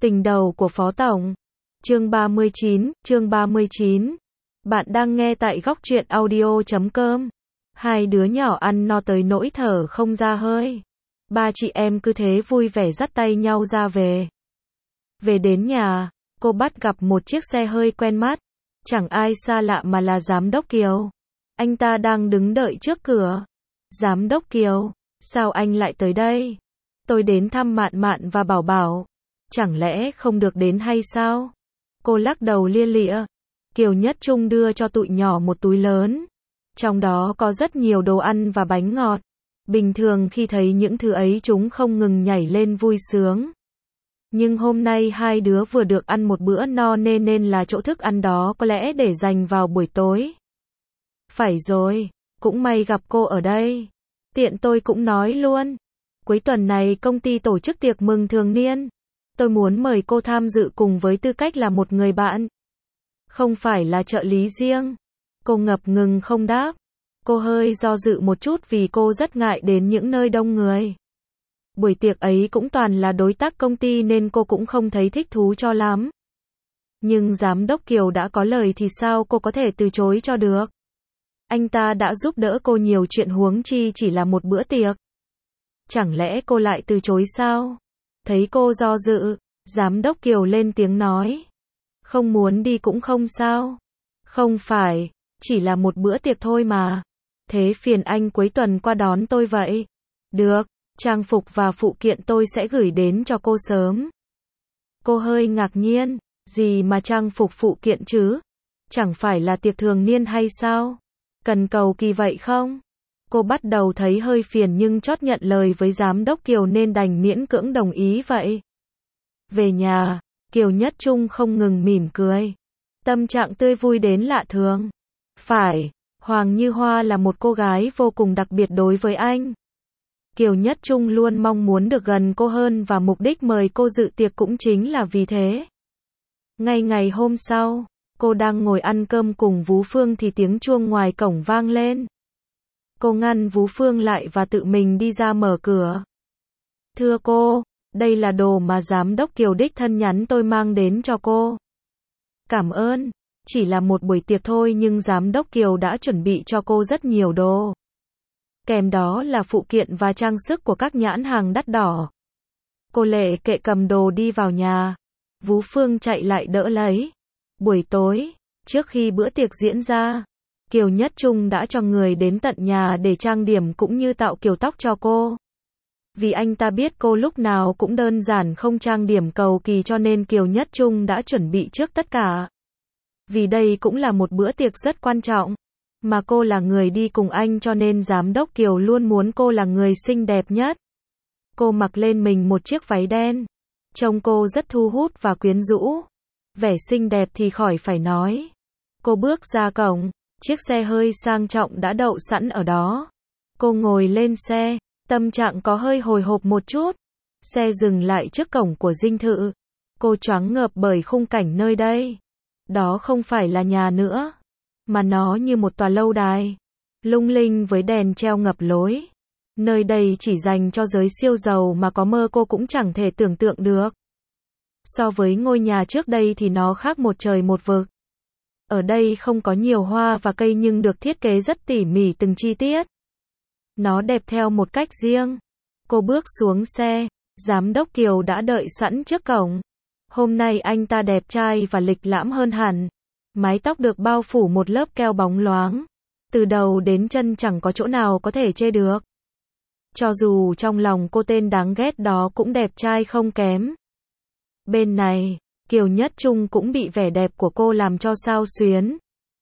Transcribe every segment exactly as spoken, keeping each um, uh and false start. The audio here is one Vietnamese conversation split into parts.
Tình đầu của Phó Tổng. Chương ba mươi chín, chương ba mươi chín. Bạn đang nghe tại góc truyện audio chấm com. Hai đứa nhỏ ăn no tới nỗi thở không ra hơi. Ba chị em cứ thế vui vẻ dắt tay nhau ra về. Về đến nhà, cô bắt gặp một chiếc xe hơi quen mắt. Chẳng ai xa lạ mà là Giám đốc Kiều. Anh ta đang đứng đợi trước cửa. Giám đốc Kiều, sao anh lại tới đây? Tôi đến thăm Mạn Mạn và Bảo Bảo. Chẳng lẽ không được đến hay sao? Cô lắc đầu lia lịa. Kiều Nhất Trung đưa cho tụi nhỏ một túi lớn. Trong đó có rất nhiều đồ ăn và bánh ngọt. Bình thường khi thấy những thứ ấy chúng không ngừng nhảy lên vui sướng. Nhưng hôm nay hai đứa vừa được ăn một bữa no nên nên là chỗ thức ăn đó có lẽ để dành vào buổi tối. Phải rồi, cũng may gặp cô ở đây. Tiện tôi cũng nói luôn. Cuối tuần này công ty tổ chức tiệc mừng thường niên. Tôi muốn mời cô tham dự cùng với tư cách là một người bạn. Không phải là trợ lý riêng. Cô ngập ngừng không đáp. Cô hơi do dự một chút vì cô rất ngại đến những nơi đông người. Buổi tiệc ấy cũng toàn là đối tác công ty nên cô cũng không thấy thích thú cho lắm. Nhưng Giám đốc Kiều đã có lời thì sao cô có thể từ chối cho được. Anh ta đã giúp đỡ cô nhiều chuyện huống chi chỉ là một bữa tiệc. Chẳng lẽ cô lại từ chối sao? Thấy cô do dự, Giám đốc Kiều lên tiếng nói. Không muốn đi cũng không sao. Không phải, chỉ là một bữa tiệc thôi mà. Thế phiền anh cuối tuần qua đón tôi vậy. Được, trang phục và phụ kiện tôi sẽ gửi đến cho cô sớm. Cô hơi ngạc nhiên, gì mà trang phục phụ kiện chứ? Chẳng phải là tiệc thường niên hay sao? Cần cầu kỳ vậy không? Cô bắt đầu thấy hơi phiền nhưng chót nhận lời với Giám đốc Kiều nên đành miễn cưỡng đồng ý vậy. Về nhà, Kiều Nhất Trung không ngừng mỉm cười. Tâm trạng tươi vui đến lạ thường. Phải, Hoàng Như Hoa là một cô gái vô cùng đặc biệt đối với anh. Kiều Nhất Trung luôn mong muốn được gần cô hơn và mục đích mời cô dự tiệc cũng chính là vì thế. Ngay ngày hôm sau, cô đang ngồi ăn cơm cùng Vú Phương thì tiếng chuông ngoài cổng vang lên. Cô ngăn Vú Phương lại và tự mình đi ra mở cửa. Thưa cô, đây là đồ mà Giám đốc Kiều đích thân nhắn tôi mang đến cho cô. Cảm ơn, chỉ là một buổi tiệc thôi nhưng Giám đốc Kiều đã chuẩn bị cho cô rất nhiều đồ. Kèm đó là phụ kiện và trang sức của các nhãn hàng đắt đỏ. Cô lệ kệ cầm đồ đi vào nhà. Vú Phương chạy lại đỡ lấy. Buổi tối, trước khi bữa tiệc diễn ra, Kiều Nhất Trung đã cho người đến tận nhà để trang điểm cũng như tạo kiểu tóc cho cô. Vì anh ta biết cô lúc nào cũng đơn giản không trang điểm cầu kỳ cho nên Kiều Nhất Trung đã chuẩn bị trước tất cả. Vì đây cũng là một bữa tiệc rất quan trọng, mà cô là người đi cùng anh cho nên Giám đốc Kiều luôn muốn cô là người xinh đẹp nhất. Cô mặc lên mình một chiếc váy đen. Trông cô rất thu hút và quyến rũ. Vẻ xinh đẹp thì khỏi phải nói. Cô bước ra cổng, chiếc xe hơi sang trọng đã đậu sẵn ở đó. Cô ngồi lên xe, tâm trạng có hơi hồi hộp một chút. Xe dừng lại trước cổng của dinh thự. Cô choáng ngợp bởi khung cảnh nơi đây. Đó không phải là nhà nữa, mà nó như một tòa lâu đài, lung linh với đèn treo ngập lối. Nơi đây chỉ dành cho giới siêu giàu mà có mơ cô cũng chẳng thể tưởng tượng được. So với ngôi nhà trước đây thì nó khác một trời một vực. Ở đây không có nhiều hoa và cây nhưng được thiết kế rất tỉ mỉ từng chi tiết. Nó đẹp theo một cách riêng. Cô bước xuống xe, Giám đốc Kiều đã đợi sẵn trước cổng. Hôm nay anh ta đẹp trai và lịch lãm hơn hẳn. Mái tóc được bao phủ một lớp keo bóng loáng. Từ đầu đến chân chẳng có chỗ nào có thể chê được. Cho dù trong lòng cô tên đáng ghét đó cũng đẹp trai không kém. Bên này, Kiều Nhất Trung cũng bị vẻ đẹp của cô làm cho xao xuyến.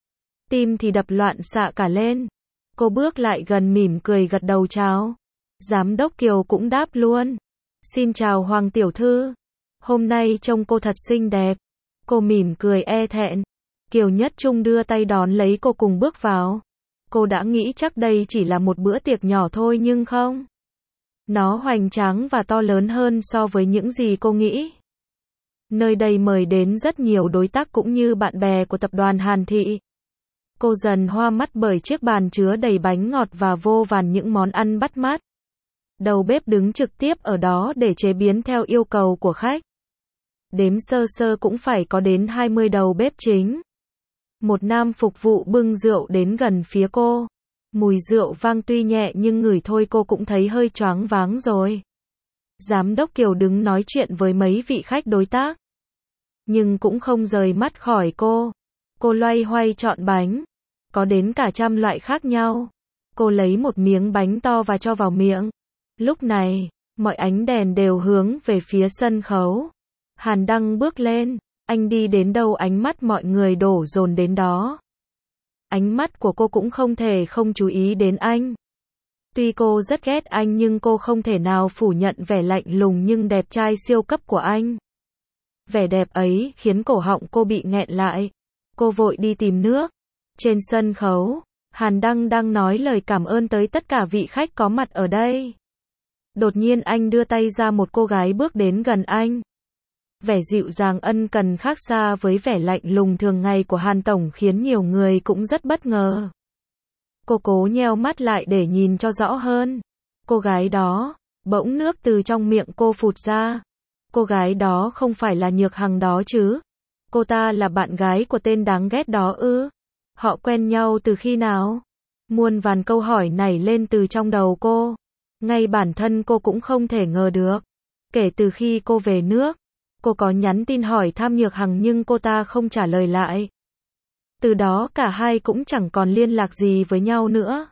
Tim thì đập loạn xạ cả lên. Cô bước lại gần mỉm cười gật đầu chào. Giám đốc Kiều cũng đáp luôn. Xin chào Hoàng tiểu thư. Hôm nay trông cô thật xinh đẹp. Cô mỉm cười e thẹn. Kiều Nhất Trung đưa tay đón lấy cô cùng bước vào. Cô đã nghĩ chắc đây chỉ là một bữa tiệc nhỏ thôi nhưng không. Nó hoành tráng và to lớn hơn so với những gì cô nghĩ. Nơi đây mời đến rất nhiều đối tác cũng như bạn bè của tập đoàn Hàn Thị. Cô dần hoa mắt bởi chiếc bàn chứa đầy bánh ngọt và vô vàn những món ăn bắt mắt. Đầu bếp đứng trực tiếp ở đó để chế biến theo yêu cầu của khách. đếm sơ sơ cũng phải có đến hai mươi đầu bếp chính. Một nam phục vụ bưng rượu đến gần phía cô. Mùi rượu vang tuy nhẹ nhưng ngửi thôi cô cũng thấy hơi choáng váng rồi. Giám đốc Kiều đứng nói chuyện với mấy vị khách đối tác, nhưng cũng không rời mắt khỏi cô. Cô loay hoay chọn bánh, có đến cả trăm loại khác nhau. Cô lấy một miếng bánh to và cho vào miệng. Lúc này, mọi ánh đèn đều hướng về phía sân khấu. Hàn Đăng bước lên, anh đi đến đâu ánh mắt mọi người đổ dồn đến đó. Ánh mắt của cô cũng không thể không chú ý đến anh. Tuy cô rất ghét anh nhưng cô không thể nào phủ nhận vẻ lạnh lùng nhưng đẹp trai siêu cấp của anh. Vẻ đẹp ấy khiến cổ họng cô bị nghẹn lại. Cô vội đi tìm nước. Trên sân khấu, Hàn Đăng đang nói lời cảm ơn tới tất cả vị khách có mặt ở đây. Đột nhiên anh đưa tay ra một cô gái bước đến gần anh. Vẻ dịu dàng ân cần khác xa với vẻ lạnh lùng thường ngày của Hàn Tổng khiến nhiều người cũng rất bất ngờ. Cô cố nheo mắt lại để nhìn cho rõ hơn. Cô gái đó, bỗng nước từ trong miệng cô phụt ra. Cô gái đó không phải là Nhược Hằng đó chứ? Cô ta là bạn gái của tên đáng ghét đó ư? Họ quen nhau từ khi nào? Muôn vàn câu hỏi nảy lên từ trong đầu cô. Ngay bản thân cô cũng không thể ngờ được. Kể từ khi cô về nước, cô có nhắn tin hỏi thăm Nhược Hằng nhưng cô ta không trả lời lại. Từ đó cả hai cũng chẳng còn liên lạc gì với nhau nữa.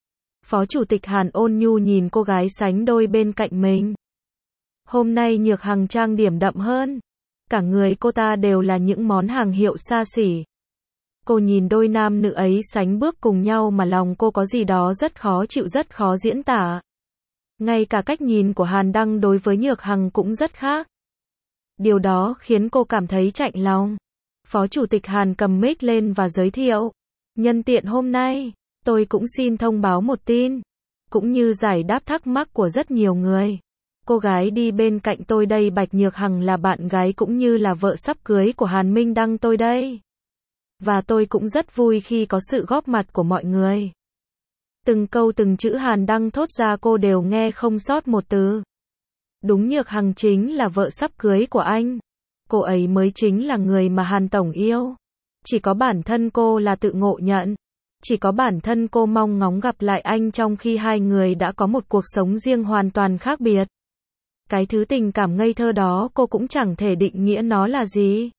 Phó Chủ tịch Hàn Ôn Nhu nhìn cô gái sánh đôi bên cạnh mình. Hôm nay Nhược Hằng trang điểm đậm hơn. Cả người cô ta đều là những món hàng hiệu xa xỉ. Cô nhìn đôi nam nữ ấy sánh bước cùng nhau mà lòng cô có gì đó rất khó chịu, rất khó diễn tả. Ngay cả cách nhìn của Hàn Đăng đối với Nhược Hằng cũng rất khác. Điều đó khiến cô cảm thấy chạnh lòng. Phó Chủ tịch Hàn cầm mic lên và giới thiệu. Nhân tiện hôm nay, tôi cũng xin thông báo một tin, cũng như giải đáp thắc mắc của rất nhiều người. Cô gái đi bên cạnh tôi đây Bạch Nhược Hằng là bạn gái cũng như là vợ sắp cưới của Hàn Minh Đăng tôi đây. Và tôi cũng rất vui khi có sự góp mặt của mọi người. Từng câu từng chữ Hàn Đăng thốt ra cô đều nghe không sót một từ. Đúng, Nhược Hằng chính là vợ sắp cưới của anh. Cô ấy mới chính là người mà Hàn Tổng yêu. Chỉ có bản thân cô là tự ngộ nhận. Chỉ có bản thân cô mong ngóng gặp lại anh trong khi hai người đã có một cuộc sống riêng hoàn toàn khác biệt. Cái thứ tình cảm ngây thơ đó cô cũng chẳng thể định nghĩa nó là gì.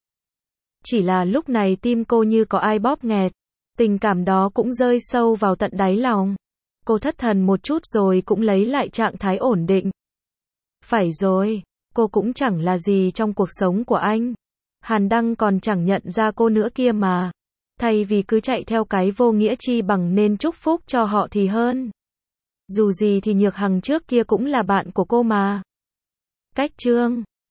Chỉ là lúc này tim cô như có ai bóp nghẹt. Tình cảm đó cũng rơi sâu vào tận đáy lòng. Cô thất thần một chút rồi cũng lấy lại trạng thái ổn định. Phải rồi, cô cũng chẳng là gì trong cuộc sống của anh. Hàn Đăng còn chẳng nhận ra cô nữa kia mà. Thay vì cứ chạy theo cái vô nghĩa chi bằng nên chúc phúc cho họ thì hơn. Dù gì thì Nhược Hằng trước kia cũng là bạn của cô mà. Cách chương